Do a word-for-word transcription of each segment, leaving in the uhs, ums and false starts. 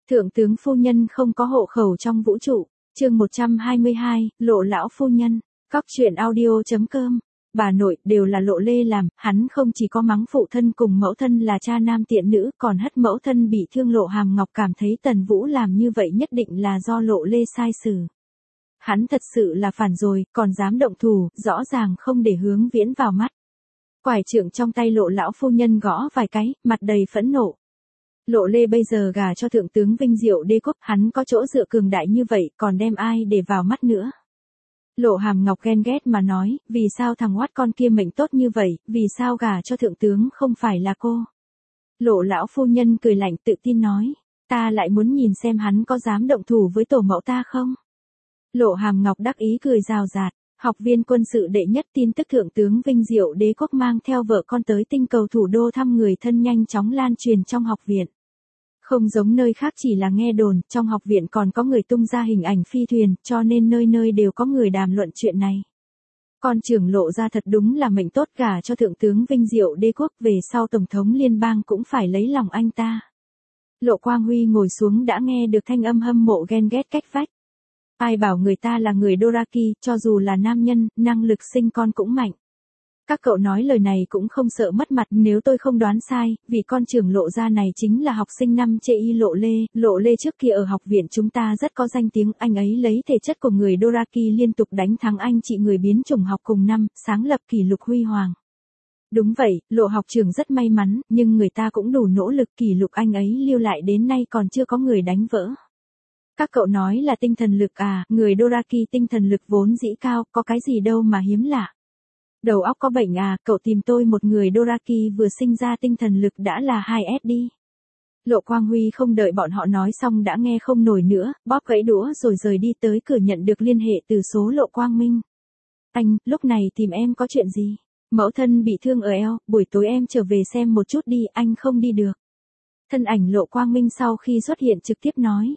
Thượng tướng phu nhân không có hộ khẩu trong vũ trụ. Chương một trăm hai mươi hai, Lộ lão phu nhân. Cóc truyện audio.com. Bà nội đều là Lộ Lê làm, hắn không chỉ có mắng phụ thân cùng mẫu thân là cha nam tiện nữ, còn hất mẫu thân bị thương Lộ Hàm Ngọc cảm thấy Tần Vũ làm như vậy nhất định là do Lộ Lê sai xử. Hắn thật sự là phản rồi, còn dám động thủ, rõ ràng không để Hướng Viễn vào mắt. Quải trượng trong tay Lộ lão phu nhân gõ vài cái, mặt đầy phẫn nộ. Lộ Lê bây giờ gả cho thượng tướng Vinh Diệu Đế quốc, hắn có chỗ dựa cường đại như vậy, còn đem ai để vào mắt nữa. Lộ Hàm Ngọc ghen ghét mà nói, vì sao thằng oát con kia mệnh tốt như vậy, vì sao gả cho thượng tướng không phải là cô. Lộ lão phu nhân cười lạnh tự tin nói, ta lại muốn nhìn xem hắn có dám động thủ với tổ mẫu ta không. Lộ Hàm Ngọc đắc ý cười rào rạt. Học viên quân sự đệ nhất tin tức thượng tướng Vinh Diệu Đế quốc mang theo vợ con tới tinh cầu thủ đô thăm người thân nhanh chóng lan truyền trong học viện. Không giống nơi khác chỉ là nghe đồn, trong học viện còn có người tung ra hình ảnh phi thuyền, cho nên nơi nơi đều có người đàm luận chuyện này. Con trưởng Lộ ra thật đúng là mệnh tốt gả cho thượng tướng Vinh Diệu Đế quốc, về sau tổng thống liên bang cũng phải lấy lòng anh ta. Lộ Quang Huy ngồi xuống đã nghe được thanh âm hâm mộ ghen ghét cách vách. Ai bảo người ta là người Doraki, cho dù là nam nhân, năng lực sinh con cũng mạnh. Các cậu nói lời này cũng không sợ mất mặt, nếu tôi không đoán sai, vì con trưởng Lộ gia này chính là học sinh năm chê y Lộ Lê. Lộ Lê trước kia ở học viện chúng ta rất có danh tiếng, anh ấy lấy thể chất của người Doraki liên tục đánh thắng anh chị người biến chủng học cùng năm, sáng lập kỷ lục huy hoàng. Đúng vậy, Lộ học trưởng rất may mắn, nhưng người ta cũng đủ nỗ lực, kỷ lục anh ấy lưu lại đến nay còn chưa có người đánh vỡ. Các cậu nói là tinh thần lực à, người Doraki tinh thần lực vốn dĩ cao, có cái gì đâu mà hiếm lạ. Đầu óc có bệnh à, cậu tìm tôi một người Doraki vừa sinh ra tinh thần lực đã là hai S đi. Lộ Quang Huy không đợi bọn họ nói xong đã nghe không nổi nữa, bóp gãy đũa rồi rời đi tới cửa nhận được liên hệ từ số Lộ Quang Minh. Anh, lúc này tìm em có chuyện gì? Mẫu thân bị thương ở eo, buổi tối em trở về xem một chút đi, anh không đi được. Thân ảnh Lộ Quang Minh sau khi xuất hiện trực tiếp nói.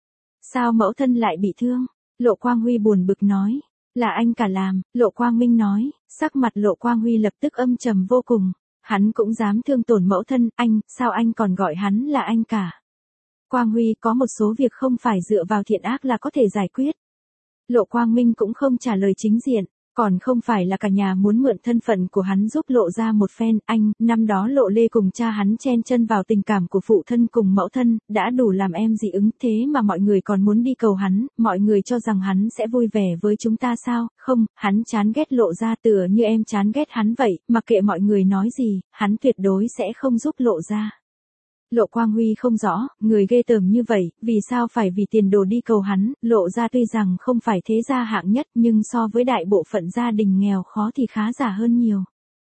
Sao mẫu thân lại bị thương? Lộ Quang Huy buồn bực nói. Là anh cả làm, Lộ Quang Minh nói, sắc mặt Lộ Quang Huy lập tức âm trầm vô cùng. Hắn cũng dám thương tổn mẫu thân, anh, sao anh còn gọi hắn là anh cả? Quang Huy có một số việc không phải dựa vào thiện ác là có thể giải quyết. Lộ Quang Minh cũng không trả lời chính diện. Còn không phải là cả nhà muốn mượn thân phận của hắn giúp Lộ ra một phen, anh, năm đó Lộ Lê cùng cha hắn chen chân vào tình cảm của phụ thân cùng mẫu thân, đã đủ làm em dị ứng, thế mà mọi người còn muốn đi cầu hắn, mọi người cho rằng hắn sẽ vui vẻ với chúng ta sao, không, hắn chán ghét Lộ ra tựa như em chán ghét hắn vậy, mặc kệ mọi người nói gì, hắn tuyệt đối sẽ không giúp Lộ ra. Lộ Quang Huy không rõ, người ghê tởm như vậy, vì sao phải vì tiền đồ đi cầu hắn, Lộ ra tuy rằng không phải thế gia hạng nhất nhưng so với đại bộ phận gia đình nghèo khó thì khá giả hơn nhiều.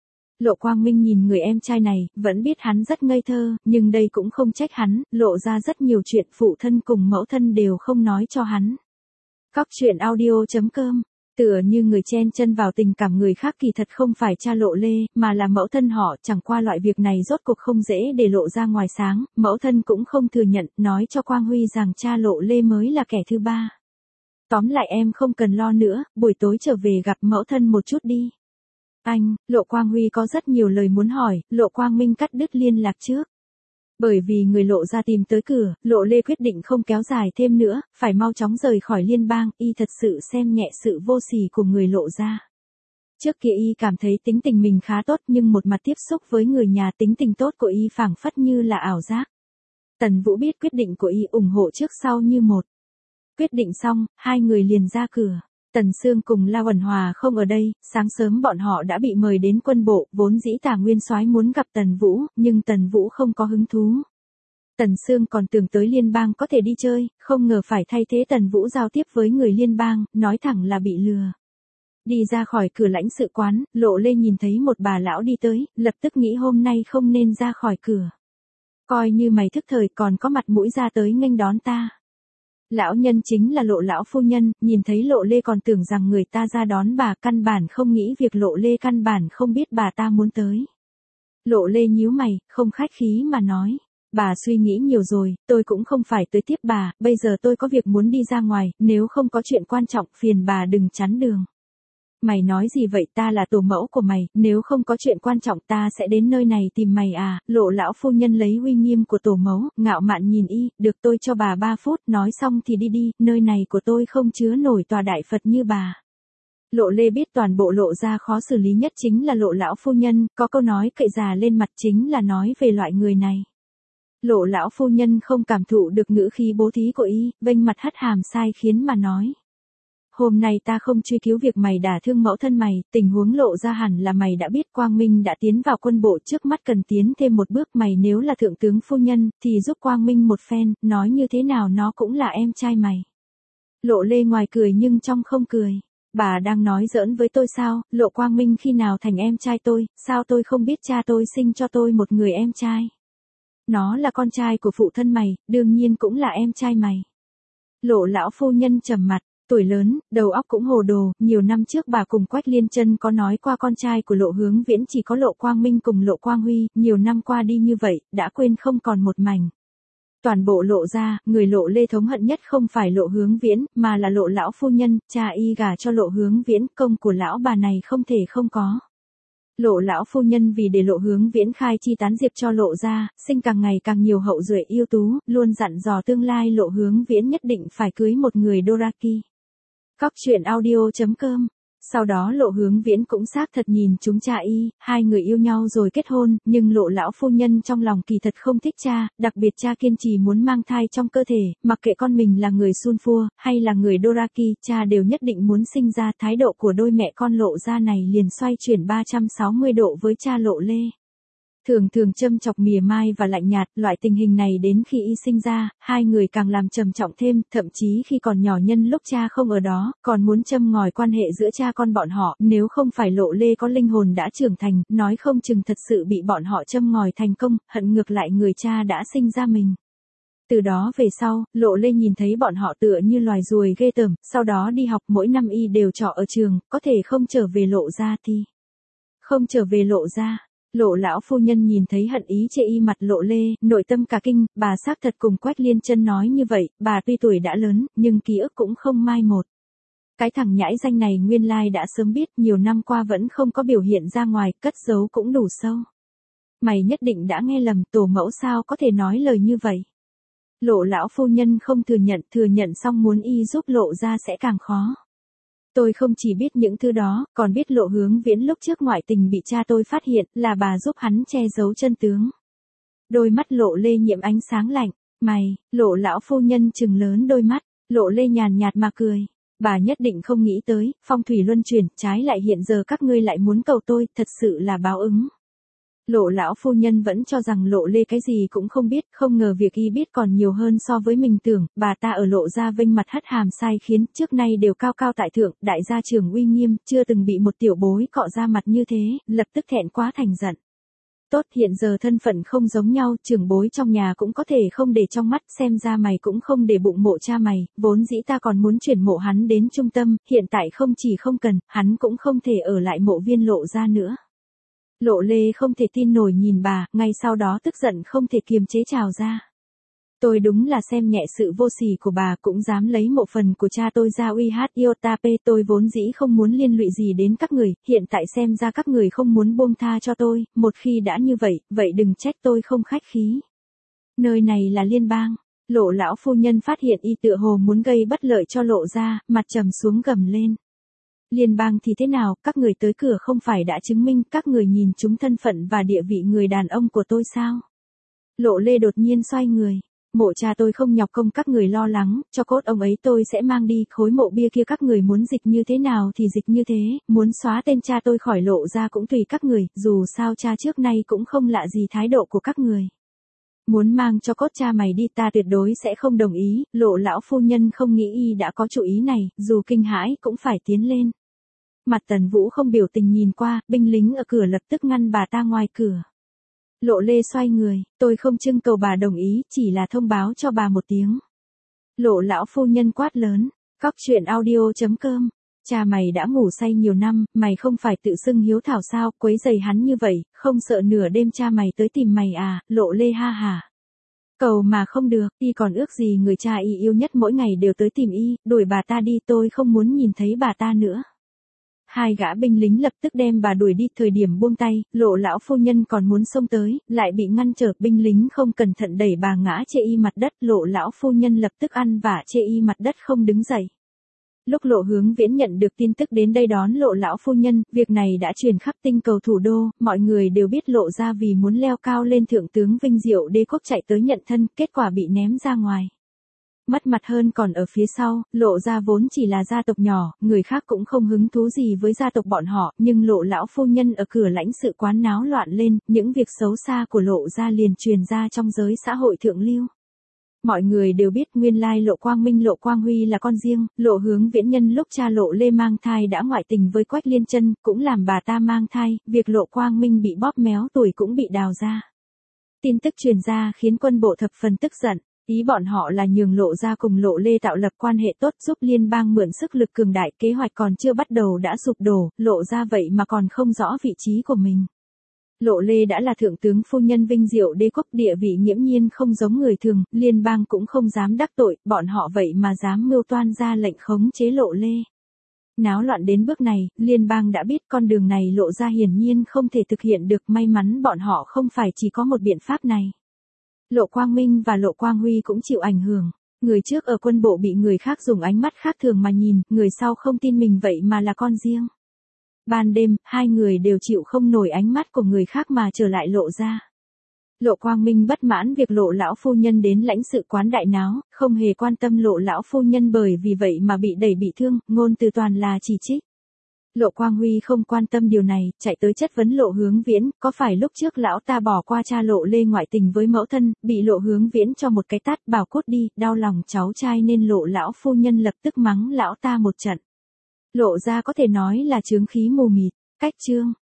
Lộ Quang Minh nhìn người em trai này, vẫn biết hắn rất ngây thơ, nhưng đây cũng không trách hắn, Lộ ra rất nhiều chuyện phụ thân cùng mẫu thân đều không nói cho hắn. Cóc truyện audio.com. Tựa như người chen chân vào tình cảm người khác kỳ thật không phải cha Lộ Lê, mà là mẫu thân họ, chẳng qua loại việc này rốt cuộc không dễ để lộ ra ngoài sáng, mẫu thân cũng không thừa nhận, nói cho Quang Huy rằng cha Lộ Lê mới là kẻ thứ ba. Tóm lại em không cần lo nữa, buổi tối trở về gặp mẫu thân một chút đi. Anh, Lộ Quang Huy có rất nhiều lời muốn hỏi, Lộ Quang Minh cắt đứt liên lạc trước. Bởi vì người Lộ ra tìm tới cửa, Lộ Lê quyết định không kéo dài thêm nữa, phải mau chóng rời khỏi liên bang, y thật sự xem nhẹ sự vô sỉ của người Lộ ra. Trước kia y cảm thấy tính tình mình khá tốt nhưng một mặt tiếp xúc với người nhà tính tình tốt của y phảng phất như là ảo giác. Tần Vũ biết quyết định của y ủng hộ trước sau như một. Quyết định xong, hai người liền ra cửa. Tần Sương cùng La Uẩn Hòa không ở đây, sáng sớm bọn họ đã bị mời đến quân bộ, vốn dĩ Tả Nguyên Soái muốn gặp Tần Vũ, nhưng Tần Vũ không có hứng thú. Tần Sương còn tưởng tới liên bang có thể đi chơi, không ngờ phải thay thế Tần Vũ giao tiếp với người liên bang, nói thẳng là bị lừa. Đi ra khỏi cửa lãnh sự quán, Lộ Lê nhìn thấy một bà lão đi tới, lập tức nghĩ hôm nay không nên ra khỏi cửa. Coi như mày thức thời còn có mặt mũi ra tới nghênh đón ta. Lão nhân chính là Lộ lão phu nhân, nhìn thấy Lộ Lê còn tưởng rằng người ta ra đón bà, căn bản không nghĩ việc Lộ Lê căn bản không biết bà ta muốn tới. Lộ Lê nhíu mày, không khách khí mà nói, bà suy nghĩ nhiều rồi, tôi cũng không phải tới tiếp bà, bây giờ tôi có việc muốn đi ra ngoài, nếu không có chuyện quan trọng phiền bà đừng chắn đường. Mày nói gì vậy, ta là tổ mẫu của mày, nếu không có chuyện quan trọng ta sẽ đến nơi này tìm mày à, Lộ lão phu nhân lấy uy nghiêm của tổ mẫu, ngạo mạn nhìn y, được tôi cho bà ba phút, nói xong thì đi đi, nơi này của tôi không chứa nổi tòa đại Phật như bà. Lộ Lê biết toàn bộ Lộ gia khó xử lý nhất chính là Lộ lão phu nhân, có câu nói cậy già lên mặt chính là nói về loại người này. Lộ lão phu nhân không cảm thụ được ngữ khí bố thí của y, vênh mặt hất hàm sai khiến mà nói. Hôm nay ta không truy cứu việc mày đả thương mẫu thân mày, tình huống Lộ ra hẳn là mày đã biết, Quang Minh đã tiến vào quân bộ, trước mắt cần tiến thêm một bước, mày nếu là thượng tướng phu nhân, thì giúp Quang Minh một phen, nói như thế nào nó cũng là em trai mày. Lộ Lê ngoài cười nhưng trong không cười. Bà đang nói giỡn với tôi sao, Lộ Quang Minh khi nào thành em trai tôi, sao tôi không biết cha tôi sinh cho tôi một người em trai. Nó là con trai của phụ thân mày, đương nhiên cũng là em trai mày. Lộ lão phu nhân trầm mặt, tuổi lớn, đầu óc cũng hồ đồ, nhiều năm trước bà cùng Quách Liên Chân có nói qua con trai của Lộ Hướng Viễn chỉ có Lộ Quang Minh cùng Lộ Quang Huy, nhiều năm qua đi như vậy, đã quên không còn một mảnh. Toàn bộ Lộ gia, người Lộ Lê thống hận nhất không phải Lộ Hướng Viễn, mà là Lộ lão phu nhân, cha y gả cho Lộ Hướng Viễn, công của lão bà này không thể không có. Lộ lão phu nhân vì để Lộ Hướng Viễn khai chi tán diệp cho Lộ gia, sinh càng ngày càng nhiều hậu duệ ưu tú, luôn dặn dò tương lai Lộ Hướng Viễn nhất định phải cưới một người Doraki. Cóc truyện audio chấm com. Sau đó Lộ Hướng Viễn cũng xác thật nhìn chúng cha y, hai người yêu nhau rồi kết hôn, nhưng Lộ lão phu nhân trong lòng kỳ thật không thích cha, đặc biệt cha kiên trì muốn mang thai trong cơ thể, mặc kệ con mình là người Sunfua, hay là người Doraki, cha đều nhất định muốn sinh ra. Thái độ của đôi mẹ con Lộ gia này liền xoay chuyển ba trăm sáu mươi độ với cha Lộ Lê. Thường thường châm chọc mỉa mai và lạnh nhạt, loại tình hình này đến khi y sinh ra, hai người càng làm trầm trọng thêm, thậm chí khi còn nhỏ nhân lúc cha không ở đó, còn muốn châm ngòi quan hệ giữa cha con bọn họ, nếu không phải Lộ Lê có linh hồn đã trưởng thành, nói không chừng thật sự bị bọn họ châm ngòi thành công, hận ngược lại người cha đã sinh ra mình. Từ đó về sau, Lộ Lê nhìn thấy bọn họ tựa như loài ruồi ghê tởm, sau đó đi học mỗi năm y đều trọ ở trường, có thể không trở về Lộ gia thì không trở về Lộ gia. Lộ lão phu nhân nhìn thấy hận ý chê y mặt Lộ Lê, nội tâm cả kinh, bà xác thật cùng Quách Liên Chân nói như vậy, bà tuy tuổi đã lớn, nhưng ký ức cũng không mai một. Cái thằng nhãi danh này nguyên lai đã sớm biết, nhiều năm qua vẫn không có biểu hiện ra ngoài, cất giấu cũng đủ sâu. Mày nhất định đã nghe lầm, tổ mẫu sao có thể nói lời như vậy. Lộ lão phu nhân không thừa nhận, thừa nhận xong muốn y giúp Lộ ra sẽ càng khó. Tôi không chỉ biết những thứ đó, còn biết Lộ Hướng Viễn lúc trước ngoại tình bị cha tôi phát hiện, là bà giúp hắn che giấu chân tướng. Đôi mắt Lộ Lê nhiễm ánh sáng lạnh, mày, Lộ lão phu nhân trừng lớn đôi mắt, Lộ Lê nhàn nhạt mà cười. Bà nhất định không nghĩ tới, phong thủy luân chuyển, trái lại hiện giờ các ngươi lại muốn cầu tôi, thật sự là báo ứng. Lộ lão phu nhân vẫn cho rằng Lộ Lê cái gì cũng không biết, không ngờ việc y biết còn nhiều hơn so với mình tưởng, bà ta ở Lộ gia vênh mặt hất hàm sai khiến, trước nay đều cao cao tại thượng, đại gia trưởng uy nghiêm, chưa từng bị một tiểu bối cọ ra mặt như thế, lập tức thẹn quá thành giận. Tốt, hiện giờ thân phận không giống nhau, trưởng bối trong nhà cũng có thể không để trong mắt, xem ra mày cũng không để bụng mộ cha mày, vốn dĩ ta còn muốn chuyển mộ hắn đến trung tâm, hiện tại không chỉ không cần, hắn cũng không thể ở lại mộ viên Lộ gia nữa. Lộ Lê không thể tin nổi nhìn bà, ngay sau đó tức giận không thể kiềm chế trào ra. Tôi đúng là xem nhẹ sự vô sỉ của bà, cũng dám lấy mộ phần của cha tôi ra uy hát Iotape, tôi vốn dĩ không muốn liên lụy gì đến các người, hiện tại xem ra các người không muốn buông tha cho tôi, một khi đã như vậy, vậy đừng trách tôi không khách khí. Nơi này là liên bang. Lộ lão phu nhân phát hiện y tựa hồ muốn gây bất lợi cho Lộ gia, mặt trầm xuống gầm lên. Liên bang thì thế nào, các người tới cửa không phải đã chứng minh các người nhìn chúng thân phận và địa vị người đàn ông của tôi sao? Lộ Lê đột nhiên xoay người, mộ cha tôi không nhọc công các người lo lắng, cho cốt ông ấy tôi sẽ mang đi, khối mộ bia kia các người muốn dịch như thế nào thì dịch như thế, muốn xóa tên cha tôi khỏi Lộ ra cũng tùy các người, dù sao cha trước nay cũng không lạ gì thái độ của các người. Muốn mang cho cốt cha mày đi ta tuyệt đối sẽ không đồng ý, Lộ lão phu nhân không nghĩ y đã có chủ ý này, dù kinh hãi cũng phải tiến lên. Mặt Tần Vũ không biểu tình nhìn qua, binh lính ở cửa lập tức ngăn bà ta ngoài cửa. Lộ Lê xoay người, tôi không trưng cầu bà đồng ý, chỉ là thông báo cho bà một tiếng. Lộ lão phu nhân quát lớn, cóc truyện audio chấm com. Cha mày đã ngủ say nhiều năm, mày không phải tự xưng hiếu thảo sao, quấy giày hắn như vậy, không sợ nửa đêm cha mày tới tìm mày à, Lộ Lê ha hả. Cầu mà không được, y còn ước gì người cha y yêu nhất mỗi ngày đều tới tìm y, đuổi bà ta đi, tôi không muốn nhìn thấy bà ta nữa. hai gã binh lính lập tức đem bà đuổi đi, thời điểm buông tay, Lộ lão phu nhân còn muốn xông tới, lại bị ngăn trở, binh lính không cẩn thận đẩy bà ngã chê y mặt đất, Lộ lão phu nhân lập tức ăn vả chê y mặt đất không đứng dậy. Lúc Lộ Hướng Viễn nhận được tin tức đến đây đón Lộ lão phu nhân, việc này đã truyền khắp tinh cầu thủ đô, mọi người đều biết Lộ gia vì muốn leo cao lên thượng tướng vinh diệu đế quốc chạy tới nhận thân, kết quả bị ném ra ngoài. Mất mặt hơn còn ở phía sau, Lộ gia vốn chỉ là gia tộc nhỏ, người khác cũng không hứng thú gì với gia tộc bọn họ, nhưng Lộ lão phu nhân ở cửa lãnh sự quán náo loạn lên, những việc xấu xa của Lộ gia liền truyền ra trong giới xã hội thượng lưu. Mọi người đều biết nguyên lai Lộ Quang Minh Lộ Quang Huy là con riêng, Lộ Hướng Viễn nhân lúc cha Lộ Lê mang thai đã ngoại tình với Quách Liên Chân, cũng làm bà ta mang thai, việc Lộ Quang Minh bị bóp méo tuổi cũng bị đào ra. Tin tức truyền ra khiến quân bộ thập phần tức giận, ý bọn họ là nhường Lộ gia cùng Lộ Lê tạo lập quan hệ tốt giúp liên bang mượn sức lực cường đại, kế hoạch còn chưa bắt đầu đã sụp đổ, Lộ gia vậy mà còn không rõ vị trí của mình. Lộ Lê đã là thượng tướng phu nhân vinh diệu đế quốc, địa vị nghiễm nhiên không giống người thường, liên bang cũng không dám đắc tội, bọn họ vậy mà dám mưu toan ra lệnh khống chế Lộ Lê. Náo loạn đến bước này, liên bang đã biết con đường này Lộ gia hiển nhiên không thể thực hiện được, may mắn bọn họ không phải chỉ có một biện pháp này. Lộ Quang Minh và Lộ Quang Huy cũng chịu ảnh hưởng, người trước ở quân bộ bị người khác dùng ánh mắt khác thường mà nhìn, người sau không tin mình vậy mà là con riêng. Ban đêm, hai người đều chịu không nổi ánh mắt của người khác mà trở lại Lộ gia. Lộ Quang Minh bất mãn việc Lộ lão phu nhân đến lãnh sự quán đại náo, không hề quan tâm Lộ lão phu nhân bởi vì vậy mà bị đẩy bị thương, ngôn từ toàn là chỉ trích. Lộ Quang Huy không quan tâm điều này, chạy tới chất vấn Lộ Hướng Viễn, có phải lúc trước lão ta bỏ qua cha Lộ Lê ngoại tình với mẫu thân, bị Lộ Hướng Viễn cho một cái tát, bảo cút đi, đau lòng cháu trai nên Lộ lão phu nhân lập tức mắng lão ta một trận. Lộ gia có thể nói là chướng khí mù mịt, cách chương.